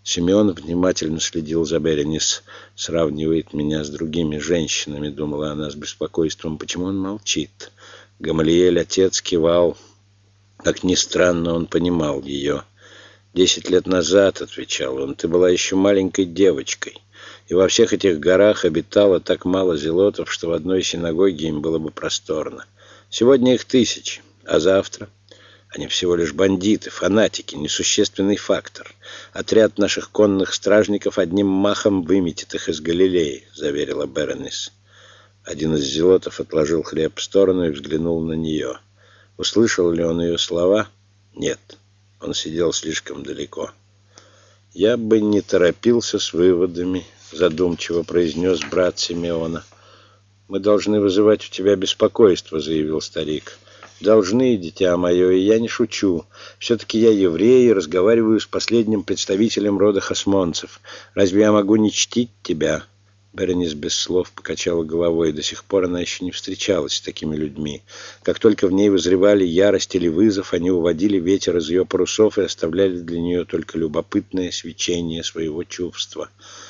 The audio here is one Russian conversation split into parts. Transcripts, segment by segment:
Симеон внимательно следил за Беренис. «Сравнивает меня с другими женщинами», — думала она с беспокойством. «Почему он молчит?» Гамалиэль, отец, кивал. Как ни странно, он понимал ее. 10 лет назад, — отвечал он, — ты была еще маленькой девочкой, и во всех этих горах обитало так мало зелотов, что в одной синагоге им было бы просторно. Сегодня их 1000, а завтра? Они всего лишь бандиты, фанатики, несущественный фактор. Отряд наших конных стражников одним махом выметит их из Галилеи, — заверила Беренис. Один из зелотов отложил хлеб в сторону и взглянул на нее. Услышал ли он ее слова? Нет. Он сидел слишком далеко. «Я бы не торопился с выводами», — задумчиво произнес брат Симеона. «Мы должны вызывать у тебя беспокойство», — заявил старик. «Должны, дитя мое, и я не шучу. Все-таки я еврей и разговариваю с последним представителем рода хасмонцев. Разве я могу не чтить тебя?» Беренис без слов покачала головой. До сих пор она еще не встречалась с такими людьми. Как только в ней вызревали ярость или вызов, они уводили ветер из ее парусов и оставляли для нее только любопытное свечение своего чувства.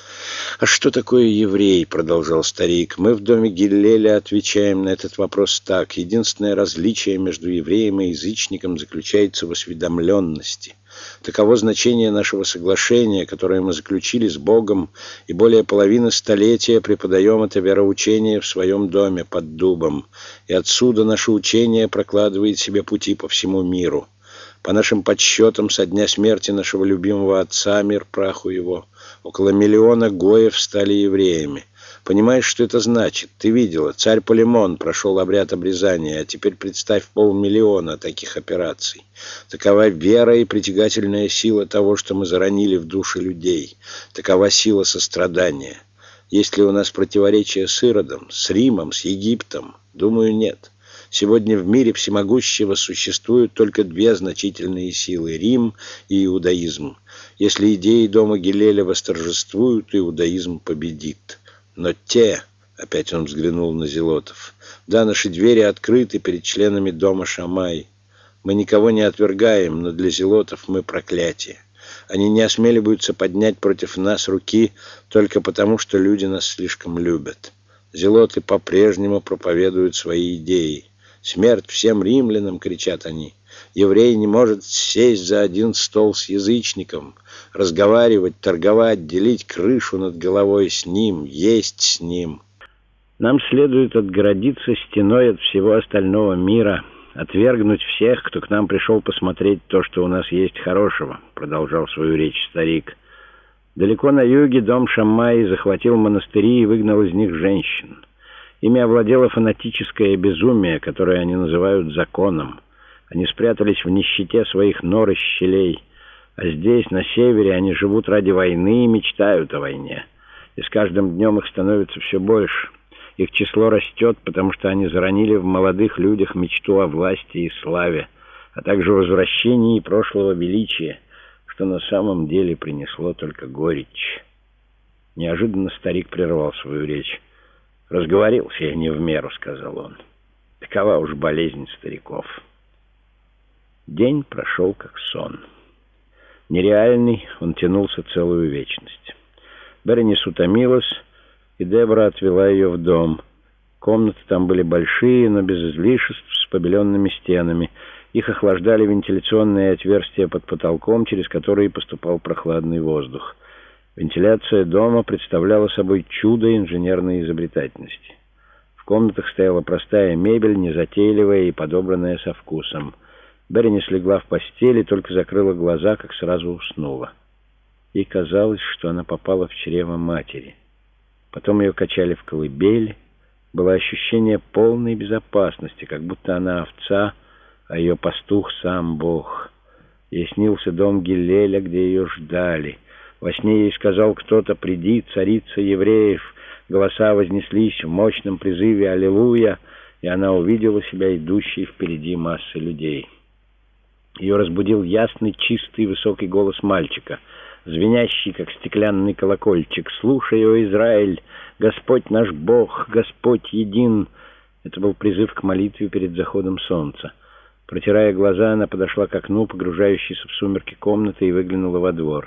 «А что такое еврей?» — продолжал старик. «Мы в доме Гиллеля отвечаем на этот вопрос так. Единственное различие между евреем и язычником заключается в осведомленности. Таково значение нашего соглашения, которое мы заключили с Богом, и более половины столетия преподаем это вероучение в своем доме под дубом. И отсюда наше учение прокладывает себе пути по всему миру. По нашим подсчетам, со дня смерти нашего любимого отца, мир праху его, около 1 миллиона гоев стали евреями. Понимаешь, что это значит? Ты видела, царь Полемон прошел обряд обрезания, а теперь представь 500 000 таких операций. Такова вера и притягательная сила того, что мы заронили в души людей. Такова сила сострадания. Есть ли у нас противоречия с Иродом, с Римом, с Египтом? Думаю, нет. Сегодня в мире всемогущего существуют только 2 значительные силы – Рим и иудаизм. Если идеи дома Гиллеля восторжествуют, иудаизм победит. Но те, опять он взглянул на зелотов, да, наши двери открыты перед членами дома Шамай. Мы никого не отвергаем, но для зелотов мы проклятие. Они не осмеливаются поднять против нас руки только потому, что люди нас слишком любят. Зелоты по-прежнему проповедуют свои идеи. «Смерть всем римлянам!» — кричат они. «Еврей не может сесть за один стол с язычником, разговаривать, торговать, делить крышу над головой с ним, есть с ним. Нам следует отгородиться стеной от всего остального мира, отвергнуть всех, кто к нам пришел посмотреть то, что у нас есть хорошего», — продолжал свою речь старик. «Далеко на юге дом Шаммаи захватил монастыри и выгнал из них женщин. Ими овладело фанатическое безумие, которое они называют законом. Они спрятались в нищете своих нор и щелей. А здесь, на севере, они живут ради войны и мечтают о войне. И с каждым днем их становится все больше. Их число растет, потому что они заронили в молодых людях мечту о власти и славе, а также возвращении прошлого величия, что на самом деле принесло только горечь». Неожиданно старик прервал свою речь. «Разговорился я не в меру», — сказал он. «Такова уж болезнь стариков». День прошел как сон. Нереальный, он тянулся целую вечность. Беренис утомилась, и Дебора отвела ее в дом. Комнаты там были большие, но без излишеств, с побеленными стенами. Их охлаждали вентиляционные отверстия под потолком, через которые поступал прохладный воздух. Вентиляция дома представляла собой чудо инженерной изобретательности. В комнатах стояла простая мебель, незатейливая и подобранная со вкусом. Беренис легла в постели, только закрыла глаза, как сразу уснула. Ей казалось, что она попала в чрево матери. Потом ее качали в колыбели. Было ощущение полной безопасности, как будто она овца, а ее пастух сам Бог. Ей снился дом Гиллеля, где ее ждали. Во сне ей сказал кто-то: «Приди, царица евреев». Голоса вознеслись в мощном призыве «Аллилуйя», и она увидела себя идущей впереди массы людей. Ее разбудил ясный, чистый, высокий голос мальчика, звенящий, как стеклянный колокольчик: «Слушай, о Израиль, Господь наш Бог, Господь един». Это был призыв к молитве перед заходом солнца. Протирая глаза, она подошла к окну, погружающейся в сумерки комнаты, и выглянула во двор.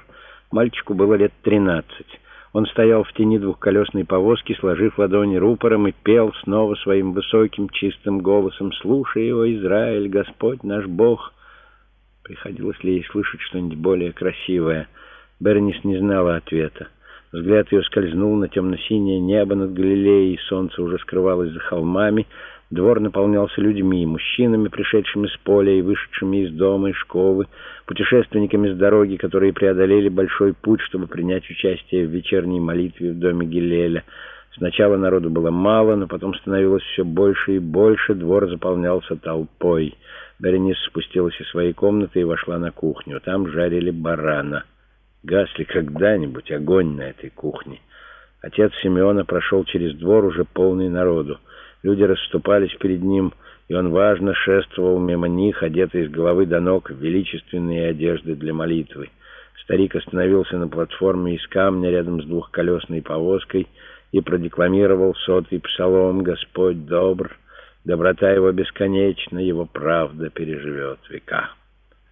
Мальчику было лет 13. Он стоял в тени двухколесной повозки, сложив ладони рупором, и пел снова своим высоким чистым голосом: «Слушай его, Израиль, Господь наш Бог». Приходилось ли ей слышать что-нибудь более красивое? Бернис не знала ответа. Взгляд ее скользнул на темно-синее небо над Галилеей, солнце уже скрывалось за холмами. Двор наполнялся людьми, мужчинами, пришедшими с поля и вышедшими из дома и школы, путешественниками с дороги, которые преодолели большой путь, чтобы принять участие в вечерней молитве в доме Гиллеля. Сначала народу было мало, но потом становилось все больше и больше, двор заполнялся толпой. Беренис спустилась из своей комнаты и вошла на кухню. Там жарили барана. Гас ли когда-нибудь огонь на этой кухне? Отец Симеона прошел через двор, уже полный народу. Люди расступались перед ним, и он важно шествовал мимо них, одетый с головы до ног в величественные одежды для молитвы. Старик остановился на платформе из камня рядом с двухколесной повозкой и продекламировал 100-й псалом: «Господь добр, доброта его бесконечна, его правда переживет века».